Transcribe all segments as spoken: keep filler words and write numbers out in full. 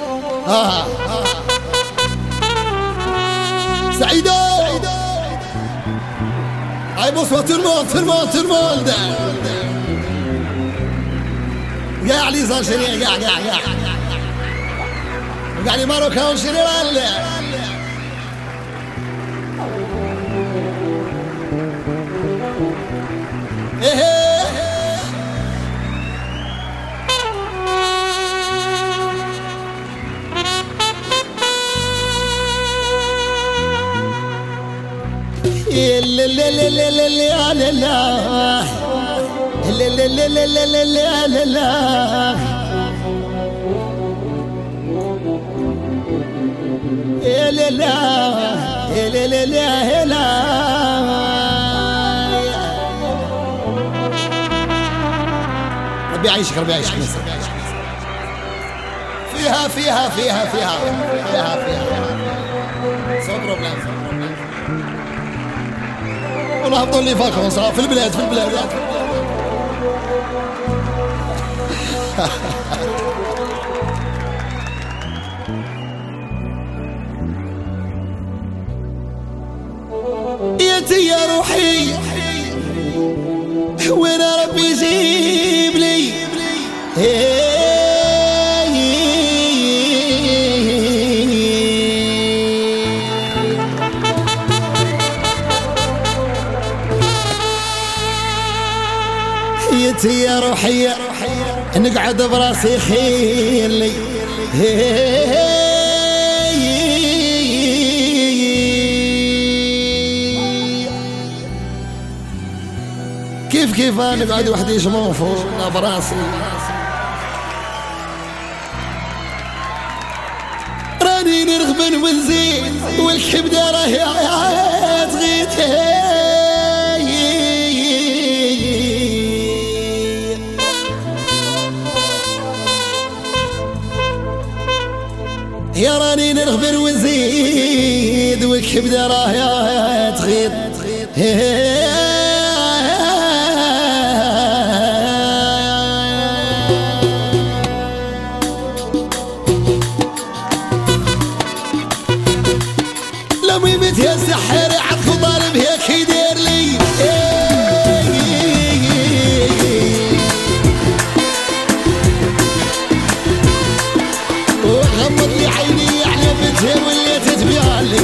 آه. سعيدة هاي بصوة ترمون ترمون ترمون ده قاع لي صار شريع قاع قاع قاع قاع لي مارو كاون شريع ولا ايه لا لا لا لا لا لا لا لا لا لا لا لا لا لا لا لا يا لا لا يا لا لا لا يا لا ربي يعيشك ربي يعيشك فيها فيها فيها فيها فيها فيها سو بروبليم والله هبطوا لي فاكونس في البلاد في البلاد ياتي يا روحي وين ربي يجيب لي يا روحي نقعد براسي خيلي كيف كيف نقعد وحدي شموفو براسي راني نرغبن ونزيد والكبده راهي تغيت يا راني نرغبن ونزيد والكبده راهي تغيط لو يمت يا سحر عطف ضارب هيك يدير لي وغمض لي عيني على بنتي واللي تتبيع لي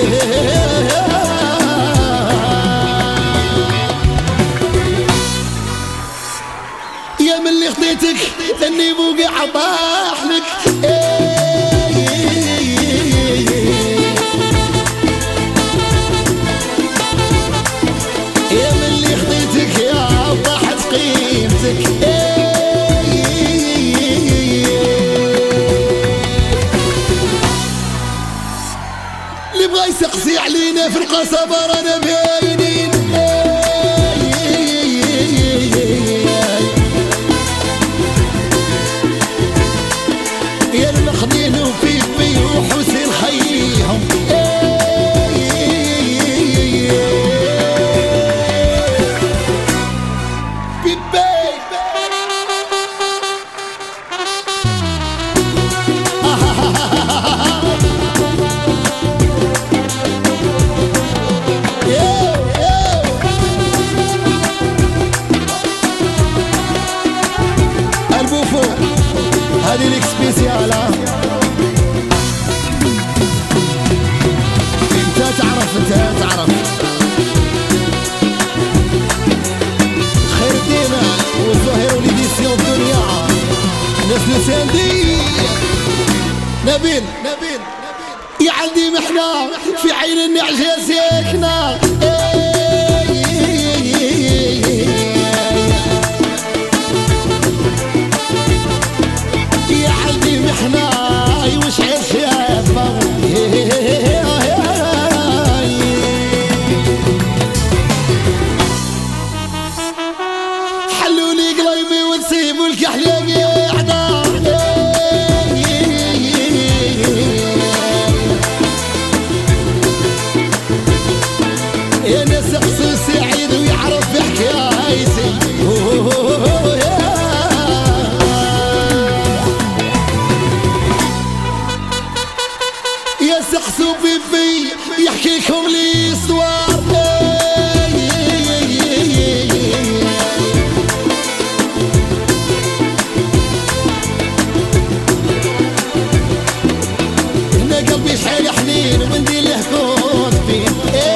يا من اللي خديتك اني بوقع طاح لك يا من اللي خديتك يا طاحت قيمتك اللي بغا يسقسي علينا في القصبة رانا باينين يا المخدين وفي بي وحسين خيهم هذه ليك سبيسيالة انت تعرف انت تعرف خير دينا والزهير وليديسيون الدنيا ناس نساندي نبيل نبيل يا عندي محنة في عين النعجة ساكنة حلولي قلبي وتسيبوا الكحلة قاعدة يا ناس ونحكيكم لي صوار هنا قلبي شحال حنين وبندير له كنت فيه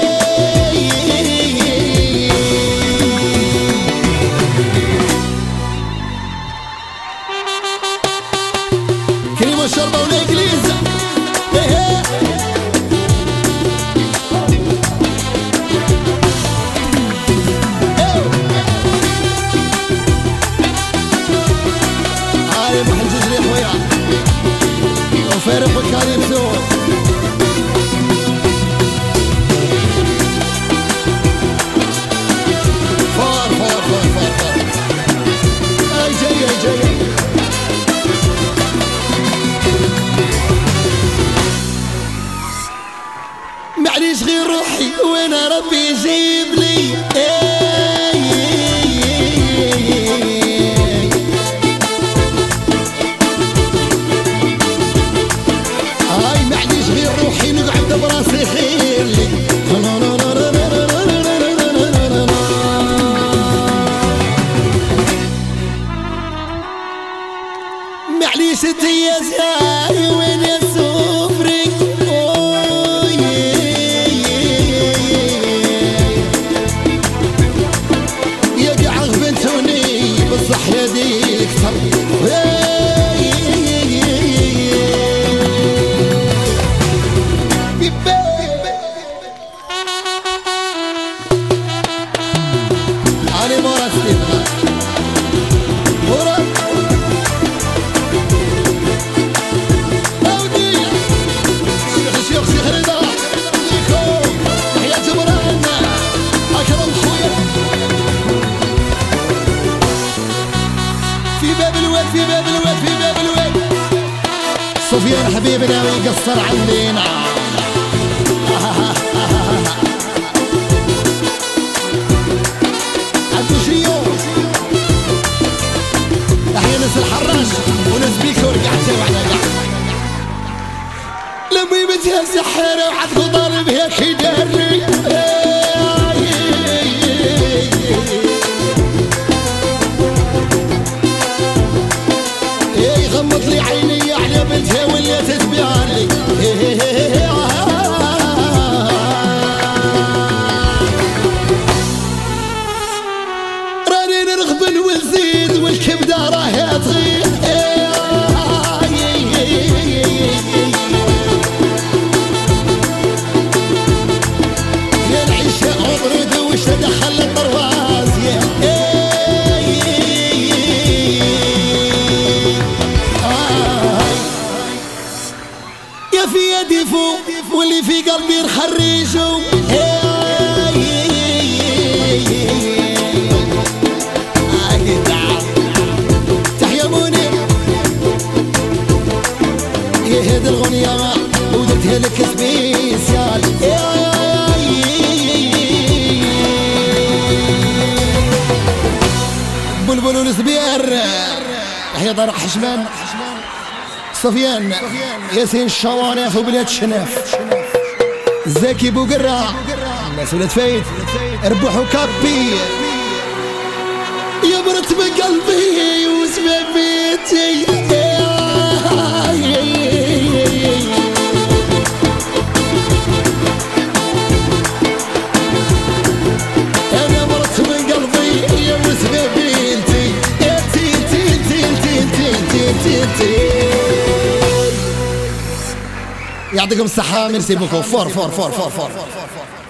كريم الشربة والإنجليز عالي محل جزري خويا وفارق وكريم زور فار فار فار فار فار اي جاي اي جاي معليش غير روحي وانا ربي يجيب لي هاي معليش غير روحي نقعد براسي خير لي معليش انت يا زاي وين يا سفري يا قاع غبنتوني بصح يديك تر أنا مرة ستيبها مرة أودية شيخ شيخ شيخ رضا شيخو تحية جبران أكرم خويا في باب الواد في باب الواد في باب الواد سفيان حبيبنا ويقصر عندنا الحراش وناس بيكو رقعت وعلى قاع لما يمتها سحارة وعدكو ضارب هيك يدري اي غمض لي عيني على بنتها واللي تتبع لي راني نرغبن ونزيد والكبدة راهي تغير يا العيشة أضرد وش تدخل الطرواز يا في يدي فوق واللي في قلبي نخرجو هذه الغنية ما ودرتها لك سبيسيال بلبل والزبير تحية طارق حشمان سفيان ياسين الشوانف وبلاد شناف زكي بوقرة الناس ولاد فايد ربحوا كابي يا برت بقلبي وسبابيتي انا مرت من قلبي يا وسبابيتي تي تي تي تي تي تي تي يعطيكم الصحة ميرسي بوكو فور فور فور فور فور